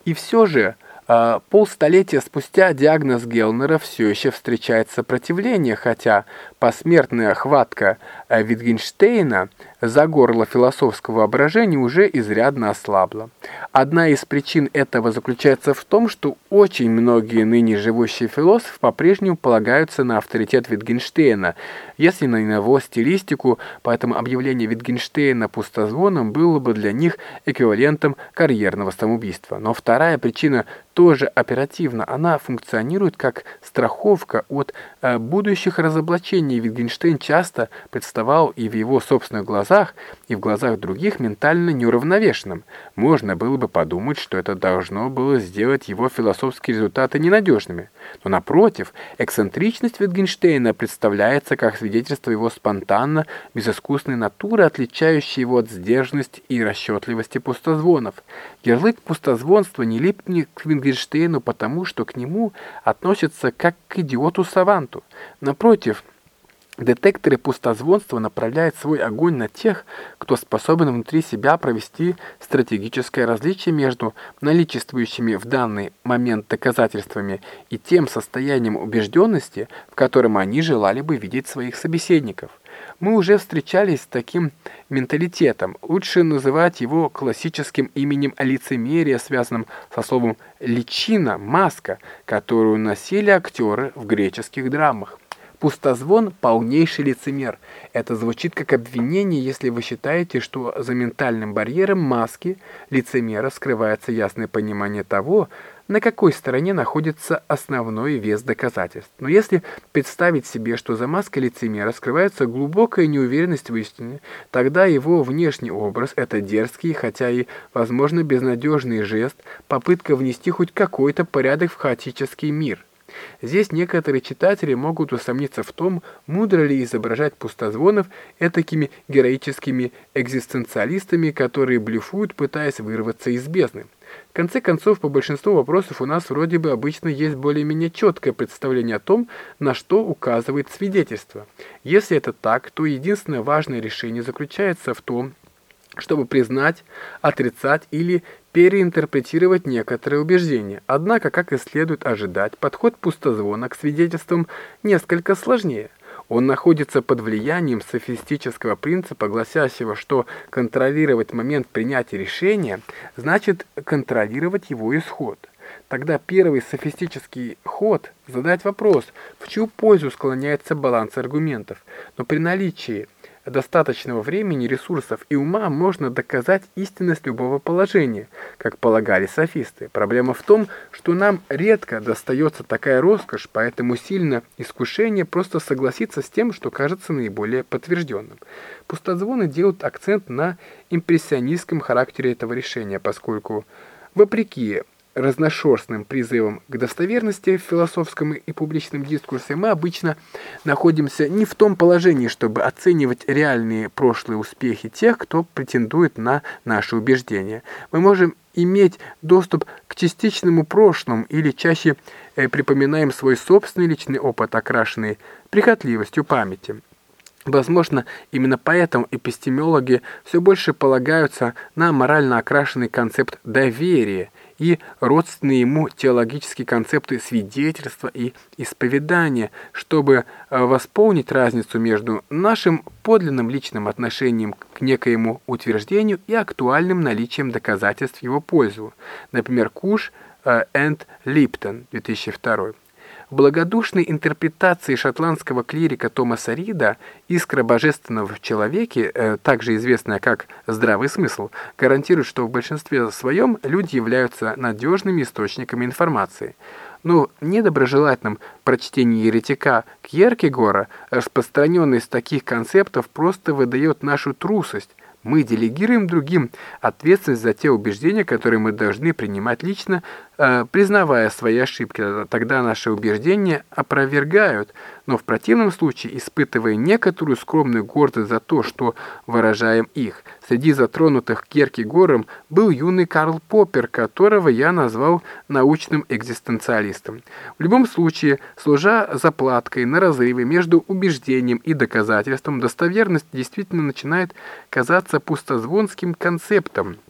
И все же, полстолетия спустя диагноз Гелнера все еще встречает сопротивление, хотя посмертная хватка Wittgensteina за горло философского воображения уже изрядно ослабла. Одна из причин этого заключается в том, что очень многие ныне живущие философы по-прежнему полагаются на авторитет Wittgensteina, если не на его стилистику, поэтому объявление Wittgensteina пустозвоном было бы для них эквивалентом карьерного самоубийства. Но вторая причина тоже оперативна, она функционирует как страховка от будущих разоблачений. Wittgenstein часто представал и в его собственных глазах, и в глазах других ментально неуравновешенным. Можно было бы подумать, что это должно было сделать его философские результаты ненадежными. Но напротив, эксцентричность Wittgensteina представляется как свидетельство его спонтанно безыскусной натуры, отличающей его от сдержанности и расчетливости пустозвонов. Ярлык пустозвонства не липнет к Wittgensteinu потому, что к нему относятся как к идиоту-саванту. Напротив, детекторы пустозвонства направляют свой огонь на тех, кто способен внутри себя провести стратегическое различие между наличествующими в данный момент доказательствами и тем состоянием убежденности, в котором они желали бы видеть своих собеседников. Мы уже встречались с таким менталитетом. Лучше называть его классическим именем лицемерия, связанным со словом «личина», «маска», которую носили актеры в греческих драмах. Пустозвон – полнейший лицемер. Это звучит как обвинение, если вы считаете, что за ментальным барьером маски лицемера скрывается ясное понимание того, на какой стороне находится основной вес доказательств. Но если представить себе, что за маской лицемера скрывается глубокая неуверенность в истине, тогда его внешний образ – это дерзкий, хотя и, возможно, безнадежный жест, попытка внести хоть какой-то порядок в хаотический мир. Здесь некоторые читатели могут усомниться в том, мудро ли изображать пустозвонов этакими героическими экзистенциалистами, которые блефуют, пытаясь вырваться из бездны. В конце концов, по большинству вопросов у нас вроде бы обычно есть более-менее четкое представление о том, на что указывает свидетельство. Если это так, то единственное важное решение заключается в том, чтобы признать, отрицать или переинтерпретировать некоторые убеждения. Однако, как и следует ожидать, подход пустозвона к свидетельствам несколько сложнее. Он находится под влиянием софистического принципа, гласящего, что контролировать момент принятия решения значит контролировать его исход. Тогда первый софистический ход – задать вопрос, в чью пользу склоняется баланс аргументов. Но при наличии достаточного времени, ресурсов и ума можно доказать истинность любого положения, как полагали софисты. Проблема в том, что нам редко достается такая роскошь, поэтому сильно искушение просто согласиться с тем, что кажется наиболее подтвержденным. Пустозвоны делают акцент на импрессионистском характере этого решения, поскольку, вопреки разношерстным призывом к достоверности в философском и публичном дискурсе, мы обычно находимся не в том положении, чтобы оценивать реальные прошлые успехи тех, кто претендует на наши убеждения. Мы можем иметь доступ к частичному прошлому или чаще припоминаем свой собственный личный опыт, окрашенный прихотливостью памяти. Возможно, именно поэтому эпистемологи все больше полагаются на морально окрашенный концепт доверия и родственные ему теологические концепты свидетельства и исповедания, чтобы восполнить разницу между нашим подлинным личным отношением к некоему утверждению и актуальным наличием доказательств в его пользу. Например, Куш and Липтон, 2002. В благодушной интерпретации шотландского клирика Томаса Рида «Искра божественного в человеке», также известная как «здравый смысл», гарантирует, что в большинстве своем люди являются надежными источниками информации. Но в недоброжелательном прочтении еретика Кьеркегора распространенность таких концептов просто выдает нашу трусость. Мы делегируем другим ответственность за те убеждения, которые мы должны принимать лично, признавая свои ошибки. Тогда наши убеждения опровергают, но в противном случае испытывая некоторую скромную гордость за то, что выражаем их. Среди затронутых Кьеркегором был юный Карл Поппер, которого я назвал научным экзистенциалистом. В любом случае, служа заплаткой на разрыве между убеждением и доказательством, достоверность действительно начинает казаться пустозвонским концептом.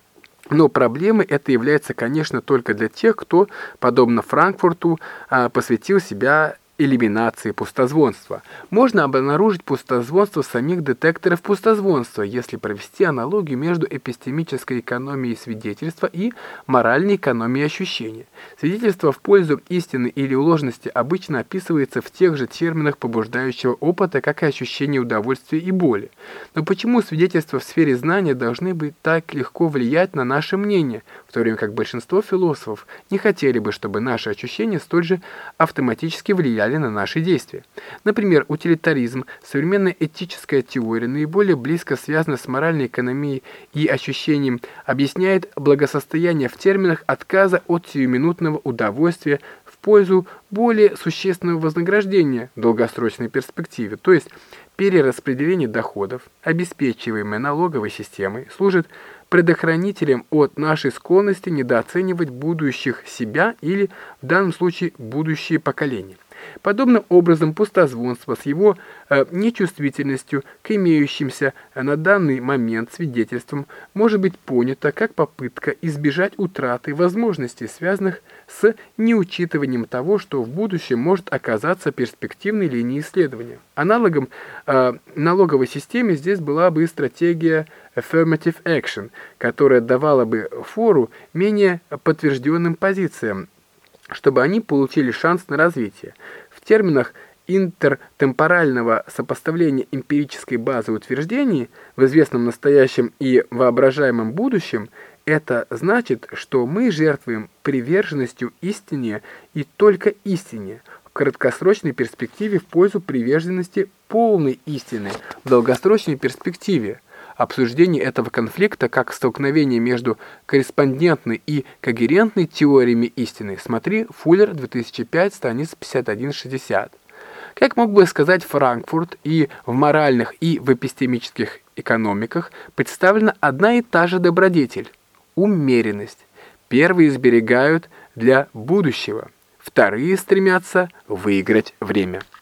Но проблемой это является, конечно, только для тех, кто, подобно Франкфурту, посвятил себя элиминации пустозвонства. Можно обнаружить пустозвонство самих детекторов пустозвонства, если провести аналогию между эпистемической экономией свидетельства и моральной экономией ощущения. Свидетельство в пользу истины или ложности обычно описывается в тех же терминах побуждающего опыта, как и ощущение удовольствия и боли. Но почему свидетельства в сфере знания должны быть так легко влиять на наше мнение, в то время как большинство философов не хотели бы, чтобы наши ощущения столь же автоматически влияли на наши действия? Например, утилитаризм, современная этическая теория, наиболее близко связана с моральной экономией и ощущением, объясняет благосостояние в терминах отказа от сиюминутного удовольствия в пользу более существенного вознаграждения в долгосрочной перспективе, то есть перераспределение доходов, обеспечиваемое налоговой системой, служит предохранителем от нашей склонности недооценивать будущих себя или, в данном случае, будущие поколения. Подобным образом, пустозвонство с его нечувствительностью к имеющимся на данный момент свидетельствам может быть понято как попытка избежать утраты возможностей, связанных с неучитыванием того, что в будущем может оказаться перспективной линией исследования. Аналогом налоговой системе здесь была бы стратегия affirmative action, которая давала бы фору менее подтвержденным позициям, чтобы они получили шанс на развитие. В терминах интертемпорального сопоставления эмпирической базы утверждений в известном настоящем и воображаемом будущем, это значит, что мы жертвуем приверженностью истине и только истине, в краткосрочной перспективе в пользу приверженности полной истины в долгосрочной перспективе. Обсуждение этого конфликта как столкновение между корреспондентной и когерентной теориями истины. Смотри, Фуллер, 2005, страница 51-60. Как мог бы сказать Франкфурт, и в моральных, и в эпистемических экономиках представлена одна и та же добродетель – умеренность. Первые сберегают для будущего, вторые стремятся выиграть время.